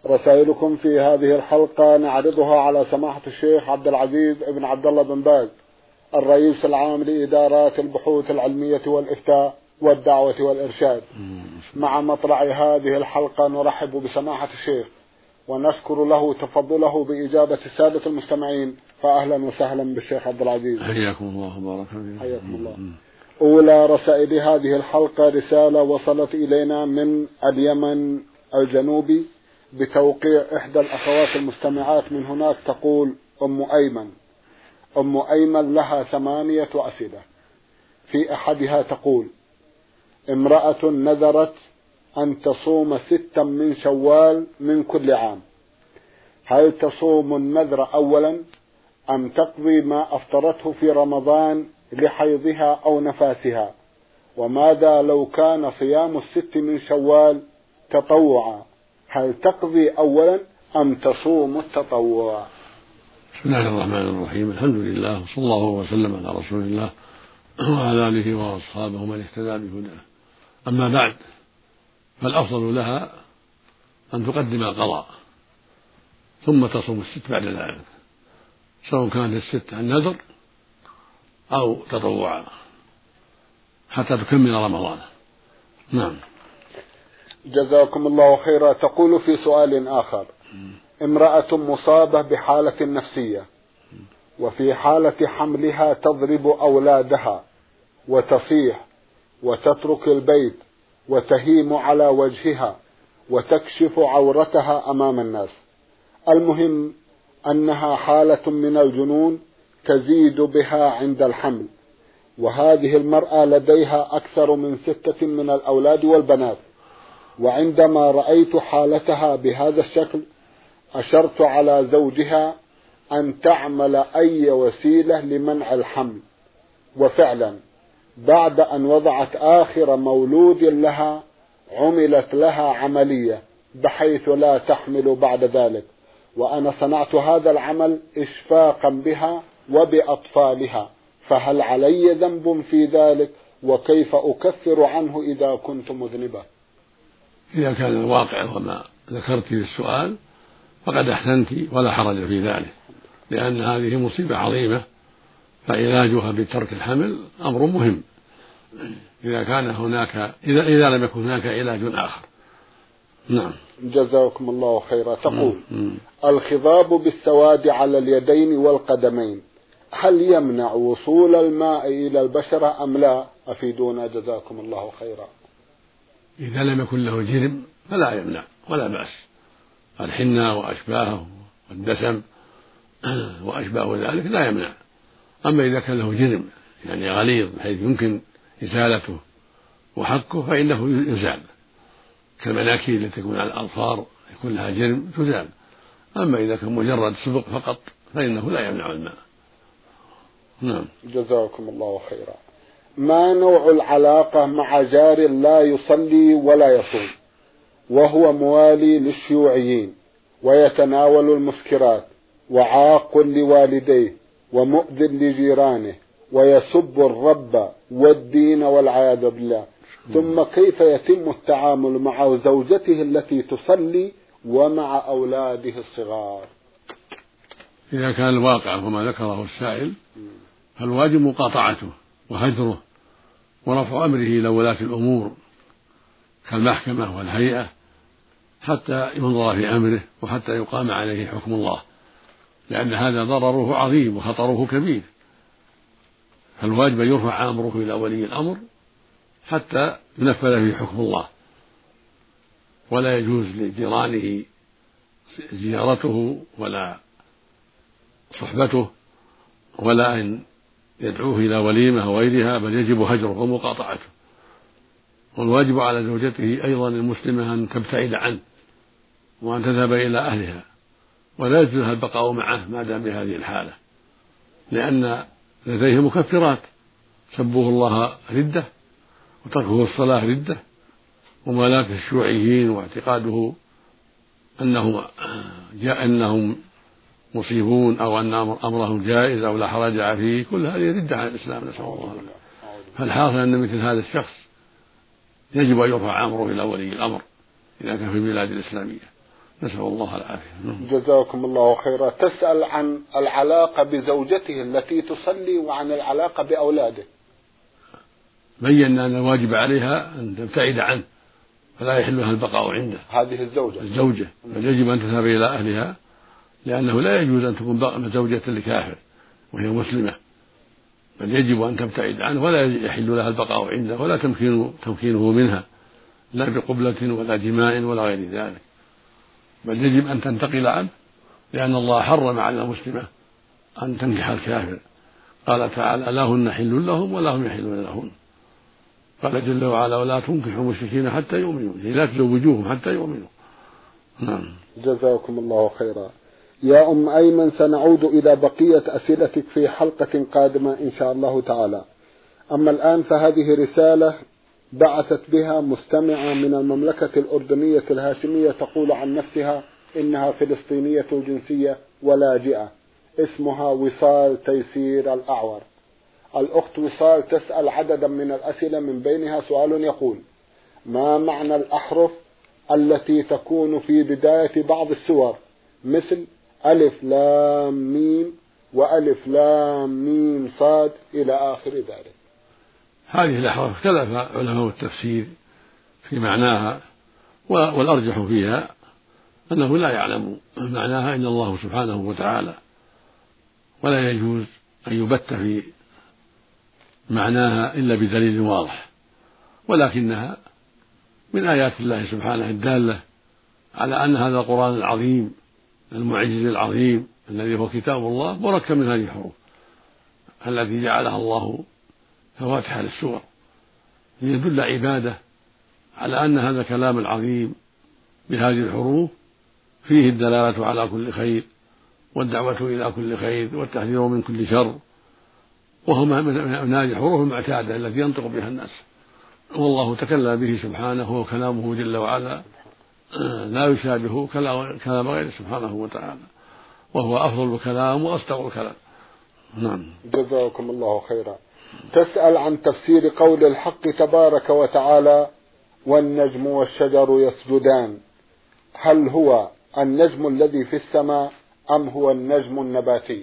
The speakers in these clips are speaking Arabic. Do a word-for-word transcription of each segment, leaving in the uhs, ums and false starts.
رسائلكم في هذه الحلقة نعرضها على سماحة الشيخ عبد العزيز بن عبد الله بن باز الرئيس العام لإدارات البحوث العلمية والإفتاء والدعوة والإرشاد. مع مطلع هذه الحلقة نرحب بسماحة الشيخ ونشكر له تفضله بإجابة السادة المستمعين، فأهلا وسهلا بالشيخ عبد العزيز. حياكم الله وبارك فيكم. حياكم الله. أولى رسائل هذه الحلقة رسالة وصلت إلينا من اليمن الجنوبي بتوقيع إحدى الأخوات المستمعات من هناك، تقول أم أيمن. أم أيمن لها ثمانية أسئلة. في أحدها تقول: امرأة نذرت أن تصوم ستا من شوال من كل عام، هل تصوم النذر أولا أم تقضي ما أفطرته في رمضان لحيضها أو نفاسها؟ وماذا لو كان صيام الست من شوال تطوعا، هل تقضي أولا أم تصوم التطوع؟ بسم الله الرحمن الرحيم، الحمد لله وصلى الله وسلم على رسول الله وعلى آله وأصحابه من اهتدى بهداه. أما بعد، فالأفضل لها أن تقدم القضاء ثم تصوم الست بعد ذلك، سواء كانت الست عن نذر أو تطوعا حتى تكمل رمضان. نعم. جزاكم الله خيرا. تقول في سؤال آخر: امرأة مصابة بحالة نفسية وفي حالة حملها تضرب أولادها وتصيح وتترك البيت وتهيم على وجهها وتكشف عورتها أمام الناس، المهم أنها حالة من الجنون تزيد بها عند الحمل، وهذه المرأة لديها أكثر من ستة من الأولاد والبنات، وعندما رأيت حالتها بهذا الشكل أشرت على زوجها أن تعمل أي وسيلة لمنع الحمل، وفعلا بعد أن وضعت آخر مولود لها عملت لها عملية بحيث لا تحمل بعد ذلك، وأنا صنعت هذا العمل إشفاقا بها وبأطفالها، فهل علي ذنب في ذلك؟ وكيف أكفر عنه إذا كنت مذنبة؟ إذا كان الواقع وما ذكرت في السؤال فقد أحسنت ولا حرج في ذلك، لأن هذه مصيبة عظيمة، فعلاجها بترك الحمل أمر مهم إذا كان هناك إذا, إذا لم يكن هناك علاج آخر. نعم. جزاكم الله خيرا. تقول: الخضاب بالسواد على اليدين والقدمين هل يمنع وصول الماء إلى البشرة أم لا؟ أفيدونا جزاكم الله خيرا. إذا لم يكن له جرم فلا يمنع ولا بأس، الحنة وأشباهه والدسم وأشباه ذلك لا يمنع. أما إذا كان له جرم يعني غليظ بحيث يمكن إزالته وحكه فإنه يزال، كالمناكير التي تكون على الأظفار يكون لها جرم تزال. أما إذا كان مجرد سبق فقط فإنه لا يمنع الماء. نعم. جزاكم الله خيرا. ما نوع العلاقة مع جار لا يصلي ولا يصوم وهو موالي للشيوعيين ويتناول المسكرات وعاق لوالديه ومؤذ لجيرانه ويسب الرب والدين والعياذ بالله، ثم كيف يتم التعامل مع زوجته التي تصلي ومع أولاده الصغار؟ إذا كان الواقع وما ذكره السائل فالواجب مقاطعته وهجره ورفع أمره إلى ولاة الأمور كالمحكمة والهيئة حتى ينظر في أمره وحتى يقام عليه حكم الله، لأن هذا ضرره عظيم وخطره كبير، فالواجب أن يرفع أمره إلى ولي الأمر حتى ينفذ فيه حكم الله، ولا يجوز لجيرانه زيارته ولا صحبته ولا أن يدعوه إلى وليمة وغيرها، بل يجب هجره ومقاطعته. والواجب على زوجته أيضا المسلمة أن تبتعد عنه وأن تذهب إلى أهلها، ولا يجوز لها البقاء معه ما دام بهذه الحالة، لأن لديه مكفرات: سبه الله ردة، وتركه الصلاة ردة، وموالاة الشيوعيين واعتقاده أنهم جاء أنهم مصيبون أو أن أمرهم جائز أو لا حرج فيه، كل هذه ردة عن الإسلام، نسأل الله العافية. فالحاصل أن مثل هذا الشخص يجب أن يرفع أمره إلى ولي الأمر إذا كان في البلاد الإسلامية، نسأل الله العافية. جزاكم الله خيرا. تسأل عن العلاقة بزوجته التي تصلي وعن العلاقة بأولاده. بين أن الواجب عليها أن تبتعد عنه فلا يحل لها البقاء عنده. هذه الزوجة الزوجة بل يجب أن تذهب إلى أهلها، لأنه لا يجوز أن تكون زوجة لكافر وهي مسلمة، بل يجب أن تبتعد عنه ولا يحل لها البقاء عنده ولا تمكين تمكينه منها، لا بقبلة ولا جماع ولا غير ذلك، بل يجب أن تنتقل عنه، لأن الله حرم على المسلمة أن تنكح الكافر. قال تعالى: لا هن حل لهم ولا هم يحلون لهن. قال جل وعلا: ولا تنكحوا المشركين حتى يؤمنوا، لا تزوجوهم حتى يؤمنوا. نعم. جزاكم الله خيرا. يا أم أيمن، سنعود إلى بقية أسئلتك في حلقة قادمة إن شاء الله تعالى. أما الآن فهذه رسالة بعثت بها مستمعة من المملكة الأردنية الهاشمية، تقول عن نفسها إنها فلسطينية الجنسية ولاجئة، اسمها وصال تيسير الأعور. الأخت وصال تسأل عددا من الأسئلة، من بينها سؤال يقول: ما معنى الأحرف التي تكون في بداية بعض السور مثل ألف لام ميم وألف لام ميم صاد إلى آخر ذلك؟ هذه الأحرف اختلف علماء التفسير في معناها، والأرجح فيها أنه لا يعلم معناها إلا الله سبحانه وتعالى، ولا يجوز أن يبت في معناها إلا بدليل واضح، ولكنها من آيات الله سبحانه الدالة على أن هذا القرآن العظيم المعجز العظيم الذي هو كتاب الله مركب من هذه الحروف التي جعلها الله فواتح للسور، ليدل عباده على أن هذا الكلام العظيم بهذه الحروف فيه الدلالة على كل خير والدعوة إلى كل خير والتحذير من كل شر، وهما من هذه الحروف المعتادة التي ينطق بها الناس، والله تكلم به سبحانه وكلامه جل وعلا لا يشابه كلام غيره سبحانه وتعالى، وهو أفضل الكلام وأصدق الكلام. نعم. جزاكم الله خيرا. تسأل عن تفسير قول الحق تبارك وتعالى: والنجم والشجر يسجدان، هل هو النجم الذي في السماء أم هو النجم النباتي؟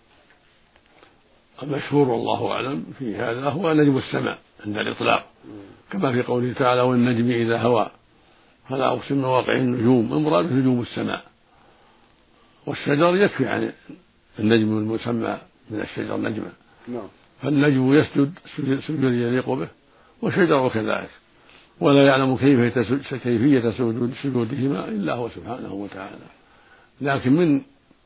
المشهور والله أعلم في هذا هو نجم السماء عند الإطلاق، كما في قوله تعالى: والنجم إذا هوى، فلا أقسم بمواقع النجوم، المراد نجوم السماء. والشجر يكفي عن النجم المسمى من الشجر نجما، فالنجم يسجد سجود يليق به، والشجر كذلك، ولا يعلم كيف كيفية سجودهما إلا هو سبحانه وتعالى، لكن من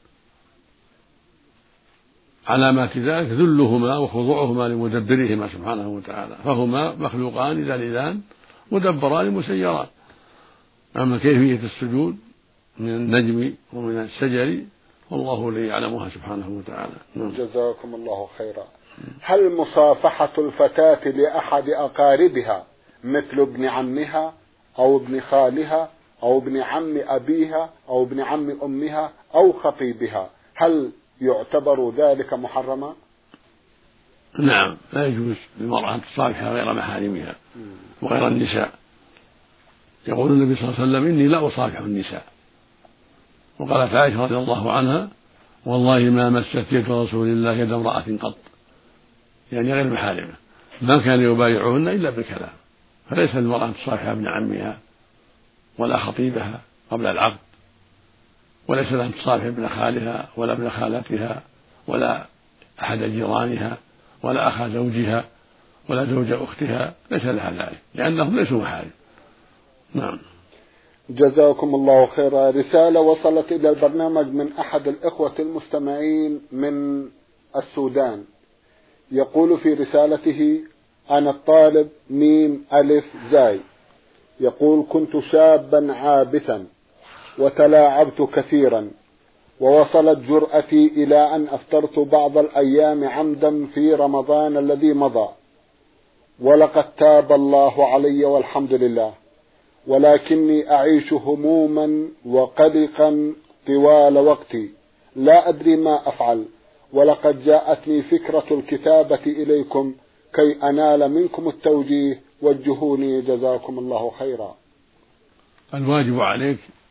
علامات ذلك ذلهما وخضوعهما لمدبرهما سبحانه وتعالى، فهما مخلوقان ذليلان مدبران مسيران. أما كيفية السجود من النجم ومن الشجر والله الذي يعلمها سبحانه وتعالى. جزاكم الله خيرا. هل مصافحة الفتاة لأحد أقاربها مثل ابن عمها أو ابن خالها أو ابن عم أبيها أو ابن عم أمها أو خطيبها، هل يعتبر ذلك محرما؟ نعم، لا يجوز للمرأة أن تصافح غير محارمها وغير النساء. يقول النبي صلى الله عليه وسلم: إني لا أصافح النساء. وقالت عائشة رضي الله عنها: والله ما مست يد رسول الله يد امرأة قط، يعني غير محارمة، ما كان يبايعهن إلا بالكلام، فليس للمرأة أن تصافح ابن عمها ولا خطيبها قبل العقد، وليس لها أن تصافح ابن خالها ولا ابن خالتها ولا أحد جيرانها ولا أخا زوجها ولا زوج أختها، ليس لها ذلك لأنهم ليسوا محارم. نعم. جزاكم الله خيرا. رسالة وصلت إلى البرنامج من أحد الإخوة المستمعين من السودان، يقول في رسالته: أنا الطالب ميم ألف زاي، يقول: كنت شابا عابثا وتلاعبت كثيرا، ووصلت جرأتي إلى أن أفطرت بعض الأيام عمدا في رمضان الذي مضى، ولقد تاب الله علي والحمد لله، ولكني أعيش هموما وقلقا طوال وقتي، لا أدري ما أفعل، ولقد جاءتني فكرة الكتابة إليكم كي أنال منكم التوجيه، وجهوني جزاكم الله خيرا. الواجب عليك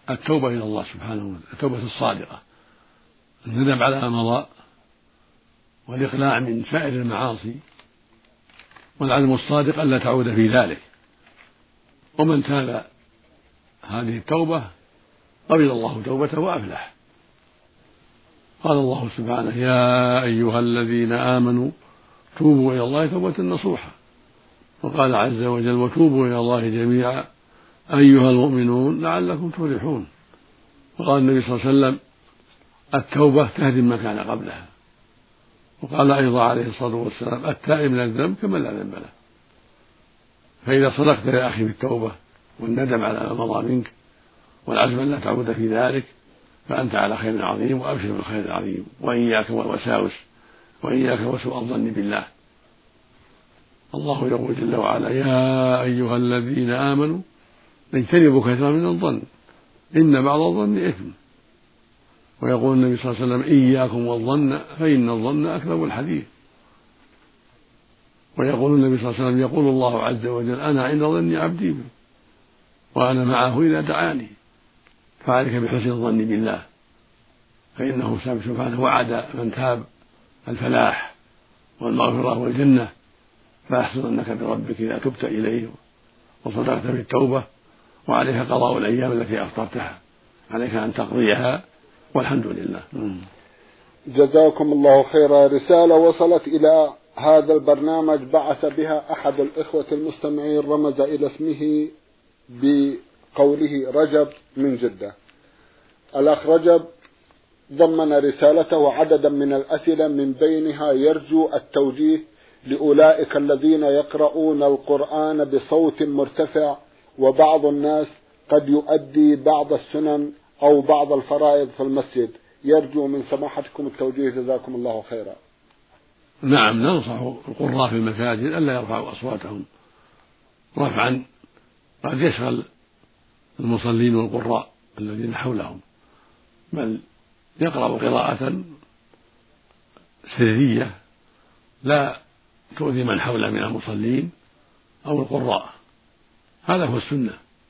التوبة إلى الله سبحانه وتعالى، التوبة الصادقة، الندم على ما مضى، والإقلاع من سائر المعاصي، والعزم الصادق ألا تعود في ذلك. ومن تاب هذه التوبة قبل الله توبته وأفلح. قال الله سبحانه: يا أيها الذين آمنوا توبوا إلى الله توبة نصوحا. وقال عز وجل: وتوبوا إلى الله جميعا أيها المؤمنون لعلكم تفلحون. وقال النبي صلى الله عليه وسلم: التوبة تهدم ما كان قبلها. وقال أيضا عليه الصلاة والسلام: التائب من الذنب كمن لا ذنب له. فإذا صدقت يا أخي بالتوبة والندم على ما مضى منك والعزم أن لا تعود في ذلك فأنت على خير عظيم، وأبشر بالخير العظيم. وإياك والوساوس، وإياك وسوء الظن بالله. الله يقول جل وعلا: يا أيها الذين آمنوا اجتنبوا كثيرا من الظن إن بعض الظن إثم. ويقول النبي صلى الله عليه وسلم: إياكم والظن فإن الظن أكذب الحديث. ويقول النبي صلى الله عليه وسلم: يقول الله عز وجل: أنا عند ظن عبدي بي وأنا معه إذا دعاني. فعليك بحسن الظن بالله، فإنه سبحانه وعد من تاب الفلاح والمغفرة والجنة. فأحسن ظنك بربك إذا تبت إليه وصدقت في التوبة، وعليك قضاء الأيام التي أفطرتها، عليك أن تقضيها، والحمد لله. جزاكم الله خيرا. رسالة وصلت إلى هذا البرنامج بعث بها أحد الإخوة المستمعين، رمز إلى اسمه بقوله رجب من جدة. الأخ رجب ضمن رسالته عددا من الأسئلة، من بينها يرجو التوجيه لأولئك الذين يقرؤون القرآن بصوت مرتفع، وبعض الناس قد يؤدي بعض السنن أو بعض الفرائض في المسجد. يرجو من سماحتكم التوجيه جزاكم الله خيرا. نعم، ننصح القراء في المساجد ألا يرفعوا أصواتهم رفعا قد يشغل المصلين والقراء الذين حولهم، بل يقرأ قراءة سرية لا تؤذي من حوله من المصلين أو القراء. هذا هو السنة.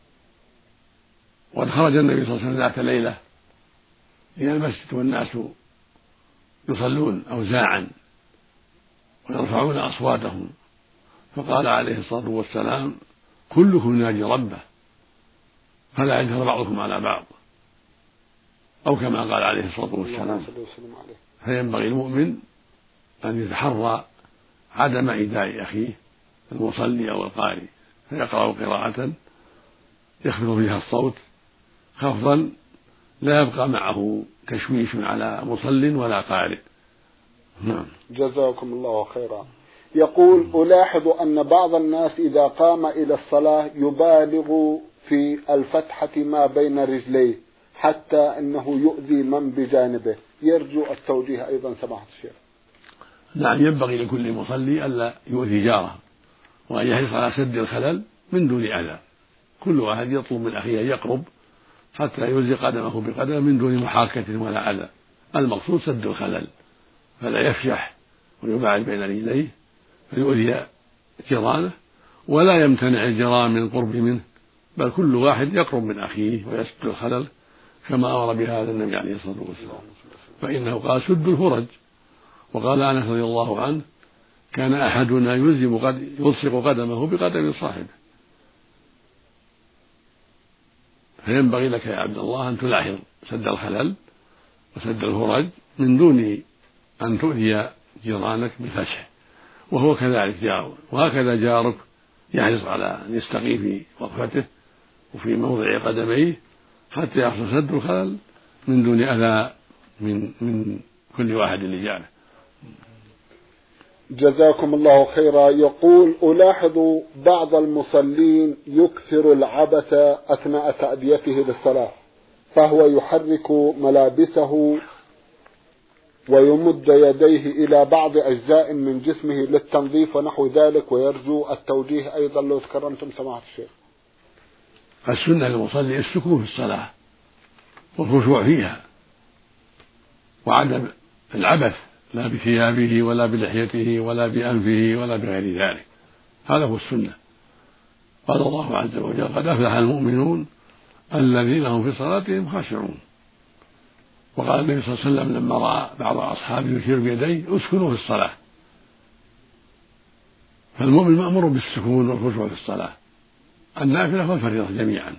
وقد خرج النبي صلى الله عليه وسلم ذات ليلة إلى المسجد والناس يصلون أوزاعا ويرفعون أصواتهم، فقال عليه الصلاة والسلام: كلكم يناجي ربه فلا يجهر بعضكم على بعض، أو كما قال عليه الصلاة والسلام. فينبغي المؤمن أن يتحرى عدم إيذاء أخيه المصلي أو القارئ، فيقرأ قراءة يخفض فيها الصوت خفضا لا يبقى معه تشويش على مصل ولا قارئ. نعم. جزاكم الله خيرا. يقول: ألاحظ أن بعض الناس إذا قام إلى الصلاة يبالغ في الفتحة ما بين رجليه حتى أنه يؤذي من بجانبه. يرجو التوجيه أيضا سماحة الشيخ. نعم، ينبغي لكل مصلي ألا يؤذي جاره، وأن يحرص على سد الخلل من دون أذى. كل واحد يطلب من أخيه أن يقرب حتى يلزي قدمه بقدمه من دون محاكة ولا أذى. المقصود سد الخلل، فلا يفشح ويباعد بين رجليه فيؤذي جيرانه، ولا يمتنع الجيران من القرب منه، بل كل واحد يقرب من أخيه ويسد الخلل كما أمر بهذا النبي عليه الصلاة والسلام. فإنه قال: سد الفرج. وقال أنس رضي الله عنه: كان أحدنا يلصق قدمه بقدم صاحبه. فينبغي لك يا عبد الله أن تلاحظ سد الخلل وسد الفرج من دون أن تؤذي جيرانك بالفشح، وهو كذلك جار، وهكذا جارك يحرص على أن يستقي في وقفته وفي موضع قدميه حتى يحصل سد الخلل من دون أذى من من كل واحد لجاره. جزاكم الله خيرا. يقول: ألاحظ بعض المصلين يكثر العبث أثناء تأديته للصلاة، فهو يحرك ملابسه ويمد يديه إلى بعض أجزاء من جسمه للتنظيف ونحو ذلك، ويرجو التوجيه أيضا لو تكرمتم سماحة الشيخ. السنة للمصلي السكون في الصلاة والخشوع فيها، وعدم العبث لا بثيابه ولا بلحيته ولا بأنفه ولا بغير ذلك. هذا هو السنة. قال الله عز وجل: قد أفلح المؤمنون الذين هم في صلاتهم خاشعون. وقال النبي صلى الله عليه وسلم لما رأى بعض أصحابه يشير بيديه اسكنوا في الصلاة. فالمؤمن مأمور بالسكون والخشوع في الصلاة، النافلة والفريضة جميعا،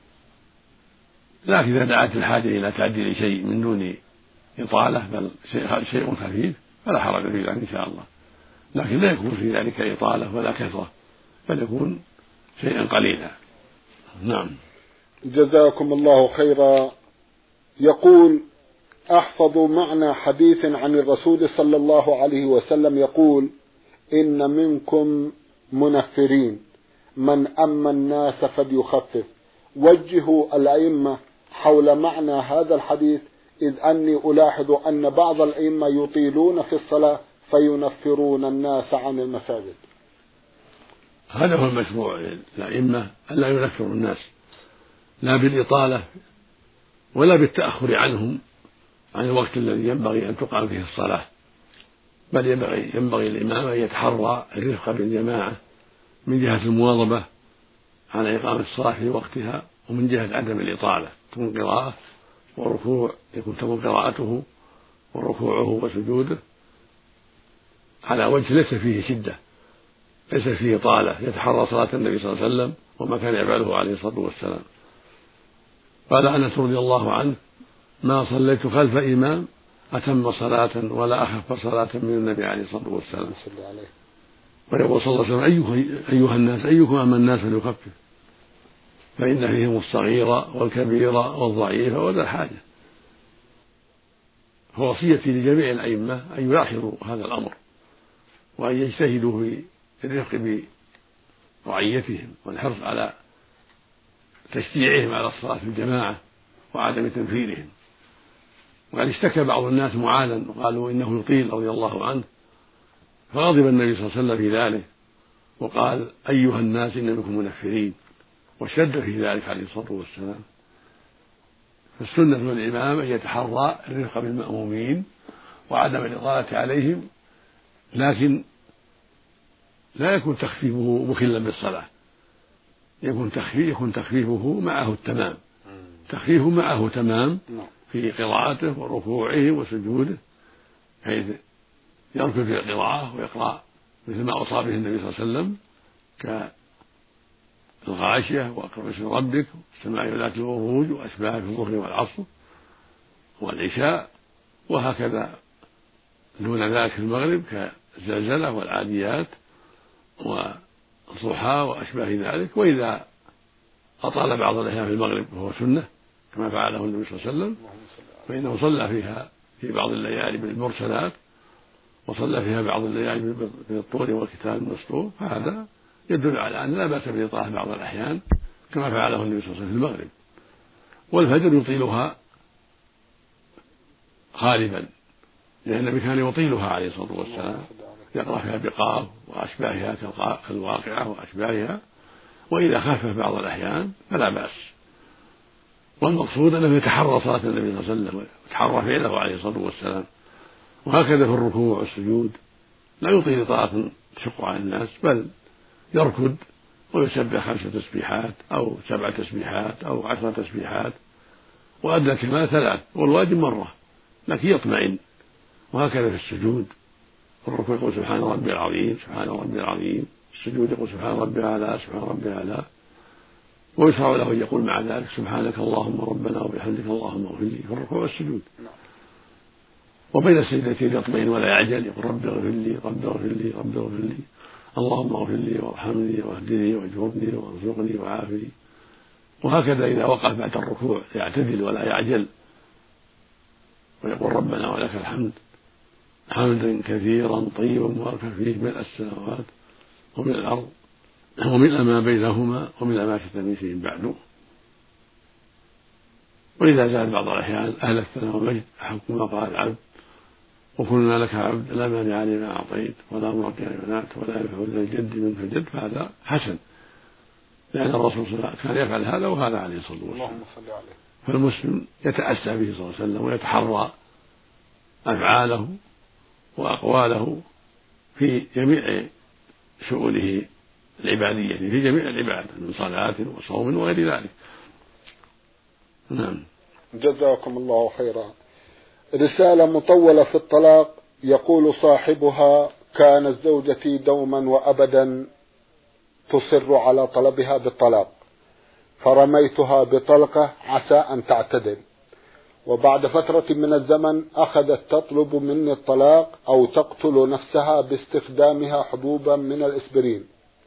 لكن إذا دعت الحاجة إلى تعديل شيء من دون إطالة بل شيء خفيف فلا حرج في ذلك إن شاء الله، لكن لا يكون في ذلك إطالة ولا كثرة، بل يكون شيئا قليلا. نعم. جزاكم الله خيرا. يقول: أحفظ معنى حديث عن الرسول صلى الله عليه وسلم يقول: إن منكم منفرين من أما الناس فليخفف. وجهوا الأئمة حول معنى هذا الحديث، إذ أني ألاحظ أن بعض الأئمة يطيلون في الصلاة فينفرون الناس عن المساجد. هذا هو المشروع للأئمة، ألا ينفروا الناس لا بالإطالة ولا بالتأخر عنهم عن الوقت الذي ينبغي أن تقام فيه الصلاة، بل ينبغي, ينبغي الإمام أن يتحرى الرفق بالجماعة من جهة المواظبة على إقامة الصلاة في وقتها، ومن جهة عدم الإطالة، تكون قراءة وركوع، يكون تكون قراءته وركوعه وسجوده على وجه ليس فيه شدة، ليس فيه طالة، يتحرى صلاة النبي صلى الله عليه وسلم وما كان يفعله عليه الصلاة والسلام. قال أنس رضي الله عنه: ما صليت خلف إمام أتم صلاة ولا أخف صلاة من النبي عليه الصلاة والسلام. ويقول صلى الله عليه وسلم: أيها الناس أيكم أما الناس فليخفف، فإن فيهم الصغير والكبير والضعيف وذا الحاجة. فوصيتي لجميع الأئمة أن يلاحظوا هذا الأمر، وأن يجتهدوا في الرفق برعيتهم والحرص على تشجيعهم على الصلاة في الجماعة وعدم تنفيرهم. وقد اشتكى بعض الناس معاذا وقالوا إنه يطيل رضي الله عنه، فغضب النبي صلى الله عليه وسلم في ذلك وقال: أيها الناس إن منكم منفرين، وشد في ذلك عليه الصلاة والسلام. فالسنة للإمام أن يتحرى الرفق بالمأمومين وعدم الإطالة عليهم، لكن لا يكون تخفيفه مخلا بالصلاة، يكون تخفيف يكون تخفيفه معه التمام، تخفيفه معه تمام في قراءته وركوعه وسجوده، حيث يركض في القراءة ويقرأ مثل ما أوصى به النبي صلى الله عليه وسلم كالغاشية وأقرب اسم ربك والسماء ذات البروج وأشباه في الظهر والعصر والعشاء، وهكذا دون ذلك في المغرب كالزلزلة والعاديات والضحى وأشباه ذلك. وإذا أطال بعض الأحيان في المغرب فهو سنة كما فعله النبي صلى الله عليه وسلم، فإنه صلى فيها في بعض الليالي بالمرسلات، وصلى فيها بعض الليالي بالطور والكتاب المسطور، فهذا يدل على أن لا بأس بإطالة بعض الأحيان كما فعله النبي صلى الله عليه وسلم في المغرب. والفجر يطيلها غالبا، لأن النبي كان يطيلها عليه الصلاة والسلام، يقرأ فيها بقاف وأشباهها كالواقعة وأشباهها، وإذا خفف بعض الأحيان فلا بأس. والمقصود أنه يتحرى صلاة النبي صلى الله عليه وسلم ويتحرى فعله عليه الصلاة والسلام. وهكذا في الركوع والسجود لا يطيل طاعة تشق على الناس، بل يركض ويسبح خمس تسبيحات أو سبع تسبيحات أو عشر تسبيحات، وأدنى الكمال ثلاث والواجب مرة، لكن يطمئن. وهكذا في السجود، في الركوع يقول سبحان ربي العظيم سبحان ربي العظيم، السجود يقول سبحان ربي الأعلى سبحان ربي الأعلى، ويشرع له أن يقول مع ذلك سبحانك اللهم ربنا وبحمدك اللهم اغفر لي في الركوع والسجود. وبين السجدتين يطمئن ولا يعجل، يقول رب اغفر لي رب اغفر لي رب اغفر لي اللهم اغفر لي وارحمني واهدني واجبرني وارزقني وعافني. وهكذا إذا وقف بعد الركوع يعتدل ولا يعجل، ويقول ربنا ولك الحمد حمدا كثيرا طيبا مباركا فيه ملء السماوات وملء الأرض وملء ما بينهما وملء ما شئت من شيء بعد. وإذا زاد بعض الأحيان أهل الثناء والمجد أحق ما قال العبد وكلنا لك عبد لا مانع لما أعطيت ولا معطي لما منعت ولا ينفع ذا الجد منك الجد، فهذا حسن، لأن الرسول صلى الله عليه وسلم كان يفعل هذا وهذا عليه الصلاة والسلام. فالمسلم يتأسى به صلى الله عليه وسلم ويتحرى أفعاله وأقواله في جميع شؤونه العبادية، في جميع العبادة من صلاة وصوم وغير ذلك. نعم. جزاكم الله خيرا. رسالة مطولة في الطلاق، يقول صاحبها: كانت زوجتي دوما وأبدا تصر على طلبها بالطلاق، فرميتها بطلقة عسى أن تعتدل، وبعد فترة من الزمن أخذت تطلب مني الطلاق أو تقتل نفسها باستخدامها حبوبا من الإسبرين،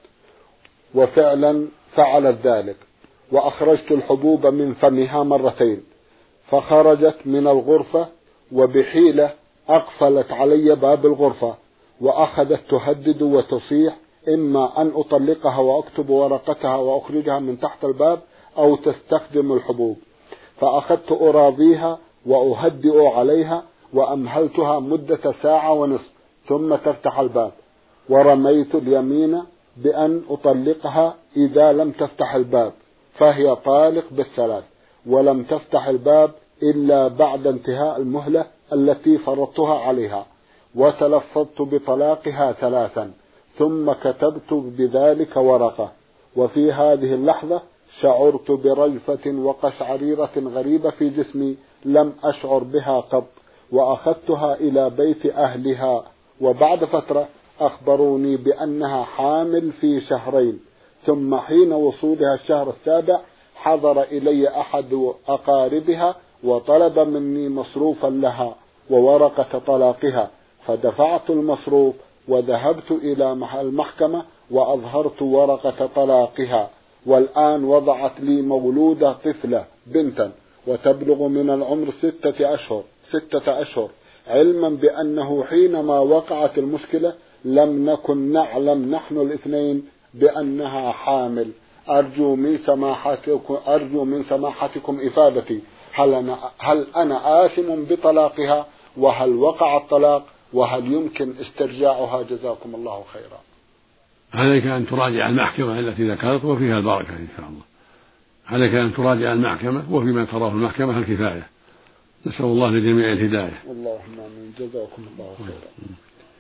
وفعلا فعلت ذلك، وأخرجت الحبوب من فمها مرتين، فخرجت من الغرفة وبحيلة أقفلت علي باب الغرفة، وأخذت تهدد وتصيح إما أن أطلقها وأكتب ورقتها وأخرجها من تحت الباب أو تستخدم الحبوب. فأخذت أراضيها وأهدئ عليها، وأمهلتها مدة ساعة ونصف ثم تفتح الباب، ورميت اليمين بأن أطلقها إذا لم تفتح الباب، فهي طالق بالثلاث، ولم تفتح الباب إلا بعد انتهاء المهلة التي فرضتها عليها، وتلفظت بطلاقها ثلاثا، ثم كتبت بذلك ورقة. وفي هذه اللحظة شعرت برجفة وقشعريرة غريبة في جسمي لم أشعر بها قط، وأخذتها إلى بيت أهلها، وبعد فترة أخبروني بأنها حامل في شهرين. ثم حين وصولها الشهر السابع حضر إلي أحد أقاربها وطلب مني مصروفا لها وورقة طلاقها، فدفعت المصروف وذهبت إلى المحكمة وأظهرت ورقة طلاقها، والآن وضعت لي مولودة طفلة بنتا وتبلغ من العمر ستة أشهر ستة أشهر علما بأنه حينما وقعت المشكلة لم نكن نعلم نحن الاثنين بأنها حامل. أرجو من سماحتكم أرجو من سماحتكم إفادتي، هل أنا, هل أنا آثم بطلاقها؟ وهل وقع الطلاق؟ وهل يمكن استرجاعها؟ جزاكم الله خيرا. عليك أن تراجع المحكمة التي ذكرت وفيها البركة إن شاء الله. عليك أن تراجع المحكمة، وفيما تراه المحكمة الكفاية. نسأل الله لجميع الهداية. اللهم آمين. جزاكم الله خيرا.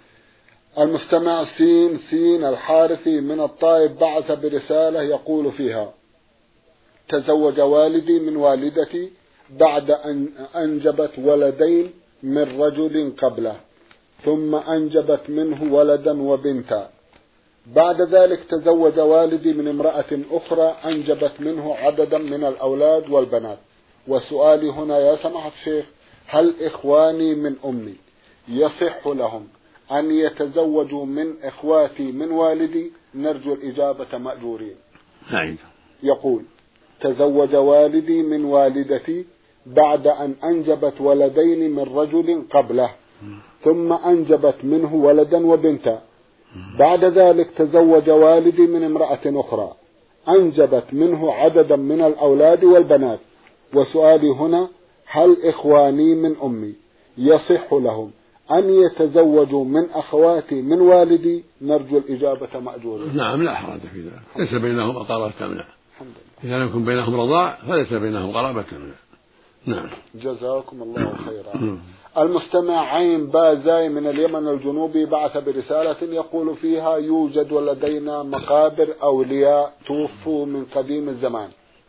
المستمع سين سين الحارثي من الطائف بعث برسالة يقول فيها: تزوج والدي من والدتي بعد أن أنجبت ولدين من رجل قبله، ثم أنجبت منه ولدا وبنتا. بعد ذلك تزوج والدي من امرأة أخرى أنجبت منه عددا من الأولاد والبنات. وسؤالي هنا يا سماحة الشيخ: هل إخواني من أمي يصح لهم أن يتزوجوا من إخواتي من والدي؟ نرجو الإجابة مأجورين. نعم. يقول: تزوج والدي من والدتي بعد أن أنجبت ولدين من رجل قبله، ثم أنجبت منه ولدا وبنتا. بعد ذلك تزوج والدي من امرأة أخرى أنجبت منه عددا من الأولاد والبنات. وسؤالي هنا: هل إخواني من أمي يصح لهم أن يتزوجوا من أخواتي من والدي؟ نرجو الإجابة مأجورة. نعم، لا حرج في ذلك، ليس بينهم قرابة تمنع. إذا لم يكن بينهم رضاع فليس بينهم قرابة تمنع. نعم. جزاكم الله خيرا. المستمع عين بازاي من اليمن الجنوبي بعث برسالة يقول فيها: يوجد لدينا مقابر أولياء توفوا من قديم الزمان،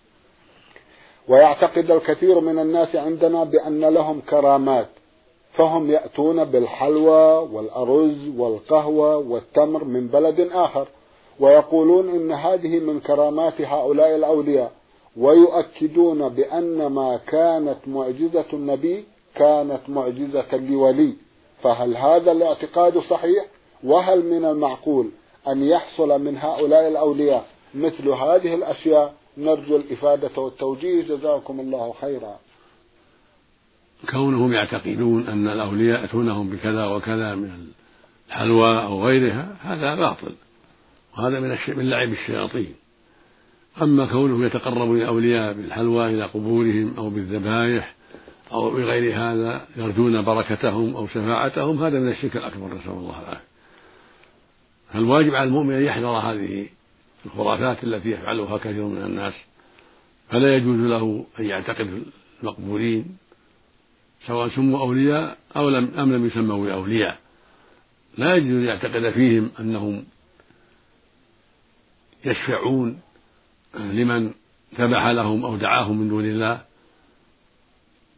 ويعتقد الكثير من الناس عندنا بأن لهم كرامات، فهم يأتون بالحلوى والأرز والقهوة والتمر من بلد آخر، ويقولون إن هذه من كرامات هؤلاء الأولياء، ويؤكدون بأن ما كانت معجزة النبي كانت معجزة لولي. فهل هذا الاعتقاد صحيح؟ وهل من المعقول أن يحصل من هؤلاء الأولياء مثل هذه الأشياء؟ نرجو الإفادة والتوجيه. جزاكم الله خيرا. كونهم يعتقدون أن الأولياء يأتونهم بكذا وكذا من الحلوى أو غيرها هذا باطل، وهذا من من لعب الشياطين. أما كونهم يتقربوا إلى الأولياء بالحلوى إلى قبورهم أو بالذبائح أو بغير هذا يرجون بركتهم أو شفاعتهم، هذا من الشرك الأكبر، نسأل الله العافية. فالواجب على المؤمن أن يحذر هذه الخرافات التي يفعلها كثير من الناس، فلا يجوز له أن يعتقد المقبورين سواء سموا أولياء أو لم أم لم يسموا أولياء، لا يجوز أن يعتقد فيهم أنهم يشفعون لمن ذبح لهم أو دعاهم من دون الله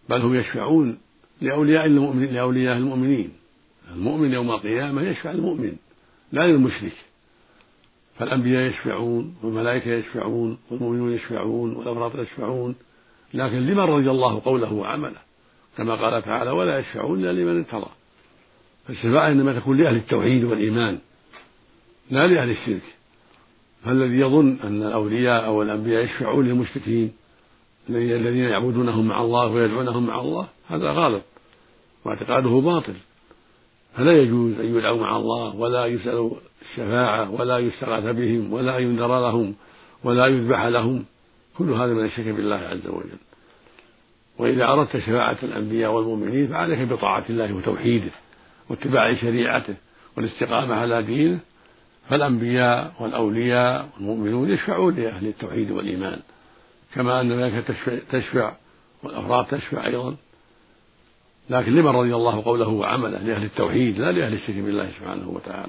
بل هم يشفعون لأولياء المؤمنين لأولياء المؤمنين. المؤمن يوم القيامة يشفع المؤمن لا للمشرك. فالأنبياء يشفعون والملائكة يشفعون والمؤمنون يشفعون والأبرار يشفعون، لكن لمن رضي الله قوله وعمله، كما قال تعالى: ولا يشفعون إلا لمن ارتضى. فالشفاعة إنما تكون لأهل التوحيد والإيمان لا لأهل الشرك. فالذي يظن أن الأولياء أو الأنبياء يشفعون للمشركين الذين يعبدونهم مع الله ويدعونهم مع الله هذا غلط واعتقاده باطل. فلا يجوز أن يدعوا مع الله ولا يسألوا الشفاعة ولا يستغاث بهم ولا ينذر لهم ولا يذبح لهم، كل هذا من الشرك بالله عز وجل. وإذا أردت شفاعة الأنبياء والمؤمنين فعليك بطاعة الله وتوحيده واتباع شريعته والاستقامة على دينه. فالأنبياء والأولياء والمؤمنون يشفعون لأهل التوحيد والإيمان، كما أن الملائكة تشفع والأفراد تشفع أيضا، لكن لمن رضي الله قوله وعمله لأهل التوحيد لا لأهل الشرك بالله سبحانه وتعالى.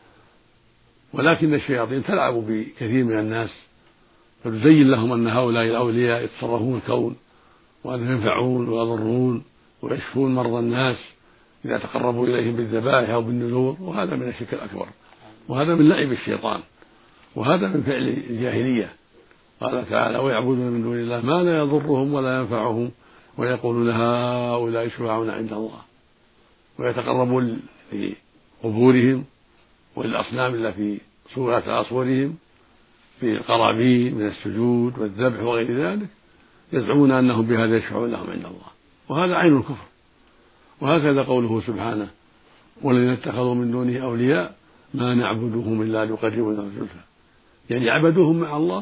ولكن الشياطين تلعب بكثير من الناس فتزين لهم أن هؤلاء الأولياء يتصرفون الكون وأن ينفعون ويضرون ويشفون مرضى الناس إذا تقربوا إليهم بالذبائح أو بالنذور، وهذا من الشرك الأكبر، وهذا من لعب الشيطان، وهذا من فعل الجاهلية. قال تعالى: ويعبدون من دون الله ما لا يضرهم ولا ينفعهم ويقولون هؤلاء شفعاؤنا عند الله، ويتقربون لقبورهم وللأصنام التي صورت على صورهم في القرابين من السجود والذبح وغير ذلك، يزعمون أنهم بهذا يشفعون لهم عند الله، وهذا عين الكفر. وهكذا قوله سبحانه: والذين اتخذوا من دونه أولياء ما نعبدهم إلا ليقربونا زلفى، يعني عبدوهم مع الله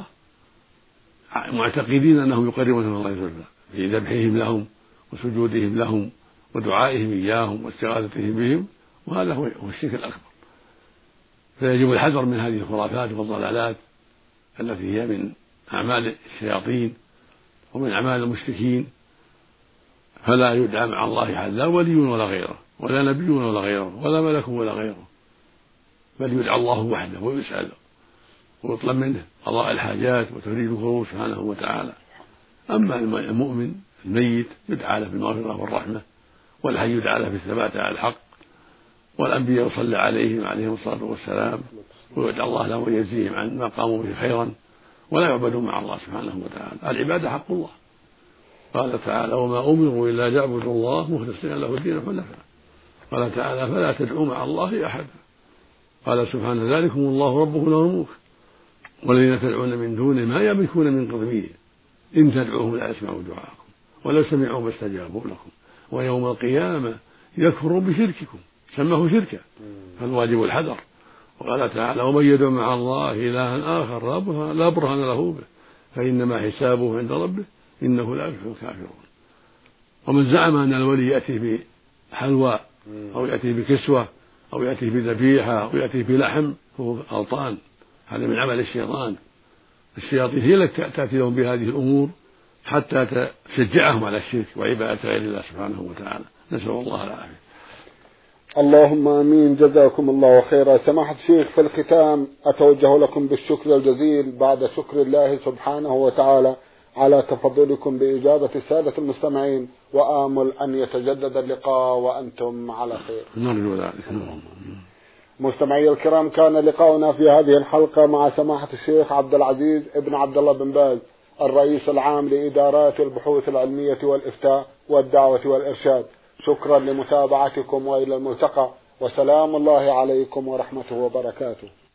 معتقدين أنهم يقربون من الله زلفى في ذبحهم لهم وسجودهم لهم ودعائهم إياهم واستغاثتهم بهم، وهذا هو الشرك الأكبر. فيجب الحذر من هذه الخرافات والضلالات التي هي من أعمال الشياطين ومن أعمال المشركين. فلا يدعى مع الله أحد، لا ولي ولا غيره ولا نبي ولا غيره ولا ملك ولا غيره، بل يدعى الله وحده ويسأل ويطلب منه قضاء الحاجات وتفريج الكروب سبحانه وتعالى. أما المؤمن الميت يدعى له بالمغفرة والرحمة، والحي يدعى له بالثبات على الحق، والأنبياء يصلى عليهم عليهم الصلاة والسلام ويدعى الله لهم ويجزيهم عن ما قاموا به خيرا، ولا يعبدون مع الله سبحانه وتعالى. العبادة حق الله. قال تعالى: وما أمروا إلا ليعبدوا الله مخلصين له الدين حنفاء. قال تعالى: فلا تدعوا مع الله أحدا. قال سبحانه: ذلكم الله ربكم له الملك والذين تدعون من دونه ما يملكون من قطمير إن تدعوهم لا يسمعوا دعاءكم ولو سمعوا ما استجابوا لكم ويوم القيامة يكفرون بشرككم. سماه شركا، فالواجب الحذر. وقال تعالى: ومن يدعو مع الله إلها آخر لا برهان له به فإنما حسابه عند ربه إنه لا يفلح الكافرون. ومن زعم أن الولي يأتي بحلوى أو يأتي بكسوة أو يأتي بذبيحة أو يأتي بلحم فهو غلطان، هذا من عمل الشيطان. الشياطين هي التي تأتي لهم بهذه الأمور حتى تشجعهم على الشرك وعبادة غير الله سبحانه وتعالى. نسأل الله العافية. اللهم آمين. جزاكم الله خيرا. سماحة الشيخ، في الختام أتوجه لكم بالشكر الجزيل بعد شكر الله سبحانه وتعالى على تفضلكم بإجابة السادة المستمعين، وآمل أن يتجدد اللقاء وأنتم على خير. نرجو ذلك. مستمعي الكرام، كان لقاؤنا في هذه الحلقة مع سماحة الشيخ عبد العزيز ابن عبد الله بن باز، الرئيس العام لإدارات البحوث العلمية والإفتاء والدعوة والإرشاد. شكرا لمتابعتكم وإلى الملتقى، وسلام الله عليكم ورحمته وبركاته.